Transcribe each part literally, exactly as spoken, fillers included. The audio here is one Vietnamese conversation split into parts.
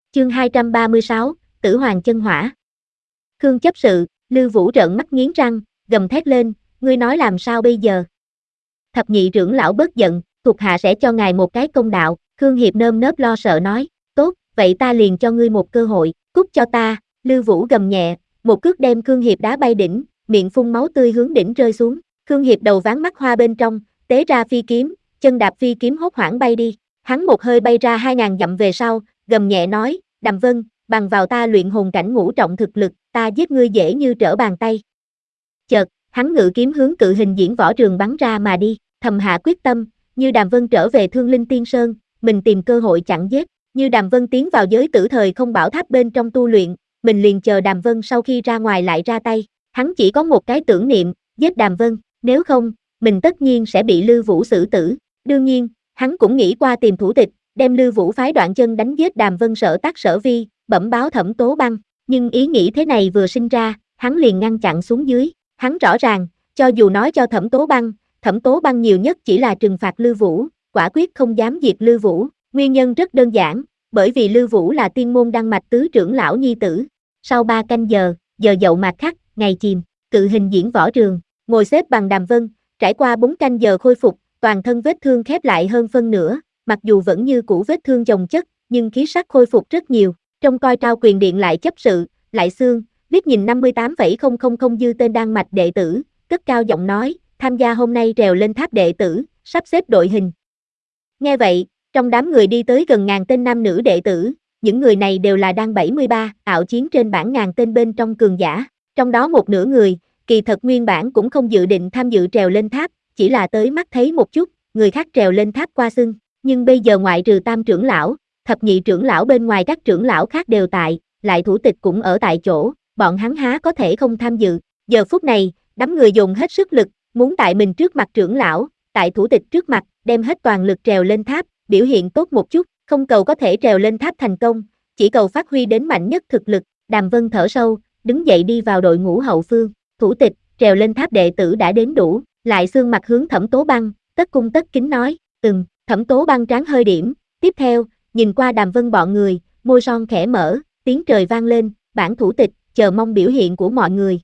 Chương hai trăm ba mươi sáu, Tử Hoàng chân hỏa. Khương chấp sự, Lư Vũ trợn mắt nghiến răng, gầm thét lên, ngươi nói làm sao bây giờ? Thập nhị trưởng lão bớt giận, thuộc hạ sẽ cho ngài một cái công đạo. Khương Hiệp nơm nớp lo sợ nói, tốt, vậy ta liền cho ngươi một cơ hội, cút cho ta. Lư Vũ gầm nhẹ, một cước đem Khương Hiệp đá bay đỉnh, miệng phun máu tươi hướng đỉnh rơi xuống. Khương Hiệp đầu ván mắt hoa bên trong, tế ra phi kiếm, chân đạp phi kiếm hốt hoảng bay đi. Hắn một hơi bay ra hai ngàn dặm về sau, gầm nhẹ nói, Đàm Vân, bằng vào ta luyện hồn cảnh ngũ trọng thực lực, ta giết ngươi dễ như trở bàn tay. Chợt, hắn ngự kiếm hướng cự hình diễn võ trường bắn ra mà đi, thầm hạ quyết tâm, như Đàm Vân trở về Thương Linh Tiên Sơn, mình tìm cơ hội chặn giết, như Đàm Vân tiến vào giới tử thời không bảo tháp bên trong tu luyện, mình liền chờ Đàm Vân sau khi ra ngoài lại ra tay, hắn chỉ có một cái tưởng niệm, giết Đàm Vân, nếu không, mình tất nhiên sẽ bị Lư Vũ xử tử, đương nhiên, hắn cũng nghĩ qua tìm thủ tịch, đem Lư Vũ phái Đoạn Chân đánh giết Đàm Vân sở tác sở vi, bẩm báo Thẩm Tố Băng, nhưng ý nghĩ thế này vừa sinh ra, hắn liền ngăn chặn xuống dưới, hắn rõ ràng, cho dù nói cho Thẩm Tố Băng, Thẩm Tố Băng nhiều nhất chỉ là trừng phạt Lư Vũ, quả quyết không dám diệt Lư Vũ, nguyên nhân rất đơn giản, bởi vì Lư Vũ là tiên môn đăng mạch tứ trưởng lão nhi tử. Sau ba canh giờ, giờ dậu mạt khắc, ngày chìm, cự hình diễn võ trường, ngồi xếp bằng Đàm Vân, trải qua bốn canh giờ khôi phục, toàn thân vết thương khép lại hơn phân nửa, mặc dù vẫn như cũ vết thương chồng chất, nhưng khí sắc khôi phục rất nhiều. Trông coi Trao Quyền Điện lại chấp sự, lại xương, liếc nhìn năm mươi tám phẩy không không không dư tên đan mạch đệ tử, cất cao giọng nói, tham gia hôm nay trèo lên tháp đệ tử, sắp xếp đội hình. Nghe vậy, trong đám người đi tới gần ngàn tên nam nữ đệ tử, những người này đều là đan bảy mươi ba, ạo chiến trên bảng ngàn tên bên trong cường giả, trong đó một nửa người, kỳ thật nguyên bản cũng không dự định tham dự trèo lên tháp, chỉ là tới mắt thấy một chút, người khác trèo lên tháp qua xưng, nhưng bây giờ ngoại trừ tam trưởng lão, thập nhị trưởng lão bên ngoài các trưởng lão khác đều tại, lại thủ tịch cũng ở tại chỗ, bọn hắn há có thể không tham dự. Giờ phút này, đám người dùng hết sức lực, muốn tại mình trước mặt trưởng lão, tại thủ tịch trước mặt, đem hết toàn lực trèo lên tháp, biểu hiện tốt một chút, không cầu có thể trèo lên tháp thành công, chỉ cầu phát huy đến mạnh nhất thực lực. Đàm Vân thở sâu, đứng dậy đi vào đội ngũ hậu phương, thủ tịch, trèo lên tháp đệ tử đã đến đủ, lại xương mặt hướng Thẩm Tố Băng, tất cung tất kính nói, ừm. Thẩm Tố Băng trán hơi điểm, tiếp theo, nhìn qua Đàm Vân bọn người, môi son khẽ mở, tiếng trời vang lên, bản thủ tịch, chờ mong biểu hiện của mọi người.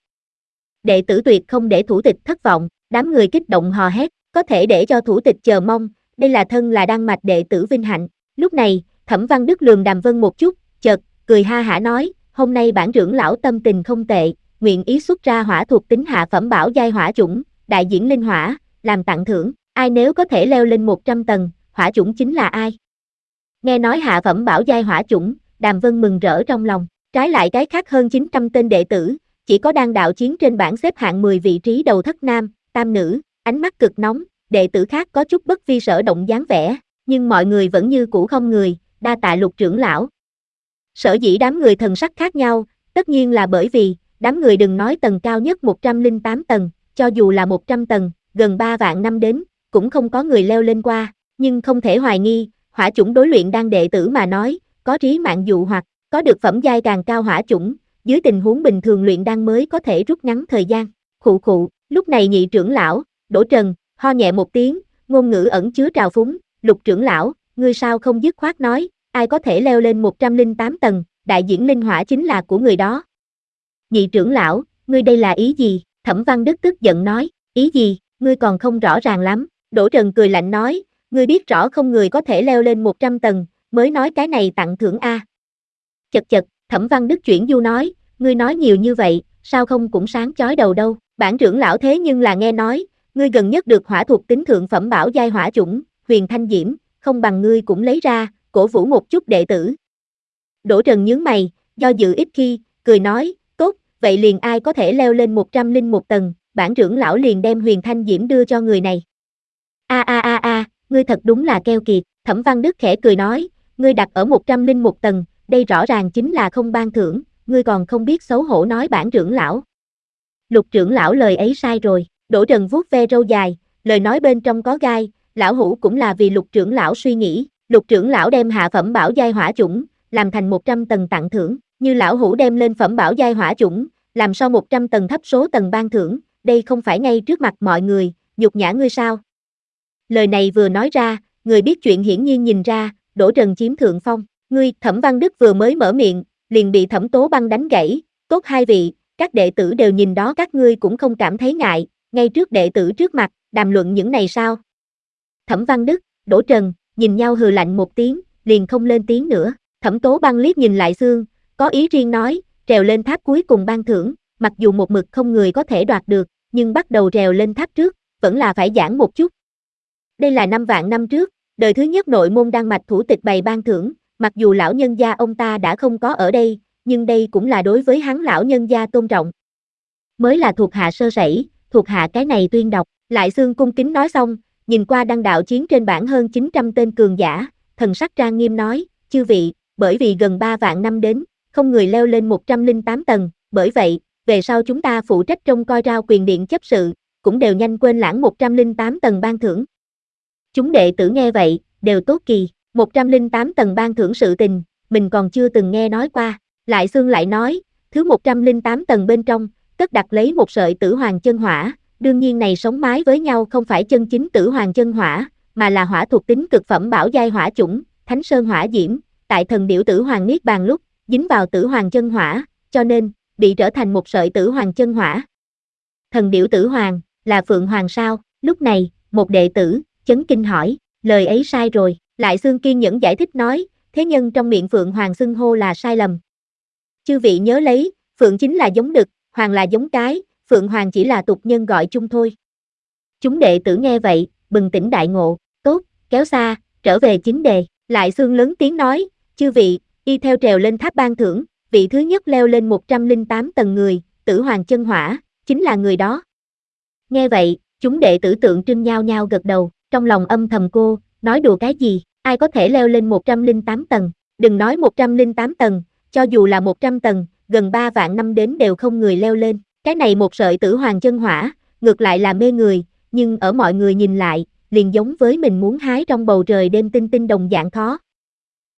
Đệ tử tuyệt không để thủ tịch thất vọng, đám người kích động hò hét, có thể để cho thủ tịch chờ mong, đây là thân là đan mạch đệ tử vinh hạnh. Lúc này, Thẩm Văn Đức lườm Đàm Vân một chút, chợt, cười ha hả nói, hôm nay bản trưởng lão tâm tình không tệ, nguyện ý xuất ra hỏa thuộc tính hạ phẩm bảo giai hỏa chủng, đại diễn linh hỏa, làm tặng thưởng. Ai nếu có thể leo lên một trăm tầng, hỏa chủng chính là ai? Nghe nói hạ phẩm bảo giai hỏa chủng, Đàm Vân mừng rỡ trong lòng, trái lại cái khác hơn chín trăm tên đệ tử, chỉ có đang đạo chiến trên bảng xếp hạng mười vị trí đầu thất nam, tam nữ, ánh mắt cực nóng, đệ tử khác có chút bất vi sở động dáng vẻ, nhưng mọi người vẫn như cũ không người, đa tạ Lục trưởng lão. Sở dĩ đám người thần sắc khác nhau, tất nhiên là bởi vì, đám người đừng nói tầng cao nhất một trăm lẻ tám tầng, cho dù là một trăm tầng, gần ba vạn năm đến, cũng không có người leo lên qua, nhưng không thể hoài nghi, hỏa chủng đối luyện đan đệ tử mà nói, có trí mạng dụ hoặc, có được phẩm giai càng cao hỏa chủng, dưới tình huống bình thường luyện đan mới có thể rút ngắn thời gian. Khụ khụ, lúc này nhị trưởng lão, Đỗ Trần, ho nhẹ một tiếng, ngôn ngữ ẩn chứa trào phúng, Lục trưởng lão, ngươi sao không dứt khoát nói, ai có thể leo lên một trăm lẻ tám tầng, đại diễn linh hỏa chính là của người đó. Nhị trưởng lão, ngươi đây là ý gì? Thẩm Văn Đức tức giận nói, ý gì, ngươi còn không rõ ràng lắm. Đỗ Trần cười lạnh nói, ngươi biết rõ không người có thể leo lên một trăm tầng, mới nói cái này tặng thưởng a. Chật chật, Thẩm Văn Đức chuyển du nói, ngươi nói nhiều như vậy, sao không cũng sáng chói đầu đâu, bản trưởng lão thế nhưng là nghe nói, ngươi gần nhất được hỏa thuộc tính thượng phẩm bảo giai hỏa chủng, Huyền Thanh Diễm, không bằng ngươi cũng lấy ra, cổ vũ một chút đệ tử. Đỗ Trần nhướng mày, do dự ít khi, cười nói, tốt, vậy liền ai có thể leo lên một trăm lẻ một tầng, bản trưởng lão liền đem Huyền Thanh Diễm đưa cho người này. A a a a, ngươi thật đúng là keo kiệt, Thẩm Văn Đức khẽ cười nói, ngươi đặt ở một trăm lẻ một tầng, đây rõ ràng chính là không ban thưởng, ngươi còn không biết xấu hổ nói bản trưởng lão. Lục trưởng lão lời ấy sai rồi, Đỗ Trần vuốt ve râu dài, lời nói bên trong có gai, lão hủ cũng là vì Lục trưởng lão suy nghĩ, Lục trưởng lão đem hạ phẩm bảo giai hỏa chủng, làm thành một trăm tầng tặng thưởng, như lão hủ đem lên phẩm bảo giai hỏa chủng, làm sau một trăm tầng thấp số tầng ban thưởng, đây không phải ngay trước mặt mọi người, nhục nhã ngươi sao? Lời này vừa nói ra, người biết chuyện hiển nhiên nhìn ra, Đỗ Trần chiếm thượng phong, Ngươi, Thẩm Văn Đức vừa mới mở miệng, liền bị Thẩm Tố Băng đánh gãy, tốt hai vị, các đệ tử đều nhìn đó các ngươi cũng không cảm thấy ngại, ngay trước đệ tử trước mặt, đàm luận những này sao? Thẩm Văn Đức, Đỗ Trần, nhìn nhau hừ lạnh một tiếng, liền không lên tiếng nữa. Thẩm Tố Băng liếc nhìn lại Xương, có ý riêng nói, trèo lên tháp cuối cùng ban thưởng, mặc dù một mực không người có thể đoạt được, nhưng bắt đầu trèo lên tháp trước, vẫn là phải giảng một chút. Đây là năm vạn năm trước, đời thứ nhất nội môn đan mạch thủ tịch bày ban thưởng, mặc dù lão nhân gia ông ta đã không có ở đây, nhưng đây cũng là đối với hắn lão nhân gia tôn trọng. Mới là thuộc hạ sơ sẩy, thuộc hạ cái này tuyên đọc, lại Xương cung kính nói xong, nhìn qua đăng đạo chiến trên bảng hơn chín trăm tên cường giả, thần sắc trang nghiêm nói, chư vị, bởi vì gần ba vạn năm đến, không người leo lên một trăm lẻ tám tầng, bởi vậy, về sau chúng ta phụ trách trông coi Rao Quyền Điện chấp sự, cũng đều nhanh quên lãng một trăm lẻ tám tầng ban thưởng. Chúng đệ tử nghe vậy, đều tốt kỳ, một trăm lẻ tám tầng ban thưởng sự tình, mình còn chưa từng nghe nói qua, lại Xương lại nói, thứ một trăm lẻ tám tầng bên trong, cất đặt lấy một sợi tử hoàng chân hỏa, đương nhiên này sống mái với nhau không phải chân chính tử hoàng chân hỏa, mà là hỏa thuộc tính cực phẩm bảo giai hỏa chủng, Thánh Sơn hỏa diễm, tại thần điểu tử hoàng niết bàn lúc, dính vào tử hoàng chân hỏa, cho nên, bị trở thành một sợi tử hoàng chân hỏa. Thần điểu tử hoàng, là Phượng Hoàng sao? Lúc này, một đệ tử, chấn kinh hỏi, lời ấy sai rồi, lại Xương kiên nhẫn giải thích nói, thế nhân trong miệng Phượng Hoàng xưng hô là sai lầm. Chư vị nhớ lấy, Phượng chính là giống đực, Hoàng là giống cái, Phượng Hoàng chỉ là tục nhân gọi chung thôi. Chúng đệ tử nghe vậy, bừng tỉnh đại ngộ, tốt, kéo xa, trở về chính đề, lại Xương lớn tiếng nói, chư vị, y theo trèo lên tháp ban thưởng, vị thứ nhất leo lên một trăm lẻ tám tầng người, tử hoàng chân hỏa, chính là người đó. Nghe vậy, chúng đệ tử tượng trưng nhao nhao gật đầu, trong lòng âm thầm cô, nói đùa cái gì, ai có thể leo lên một trăm lẻ tám tầng, đừng nói một trăm lẻ tám tầng, cho dù là một trăm tầng, gần ba vạn năm đến đều không người leo lên, cái này một sợi tử hoàng chân hỏa, ngược lại là mê người, nhưng ở mọi người nhìn lại, liền giống với mình muốn hái trong bầu trời đêm tinh tinh đồng dạng khó.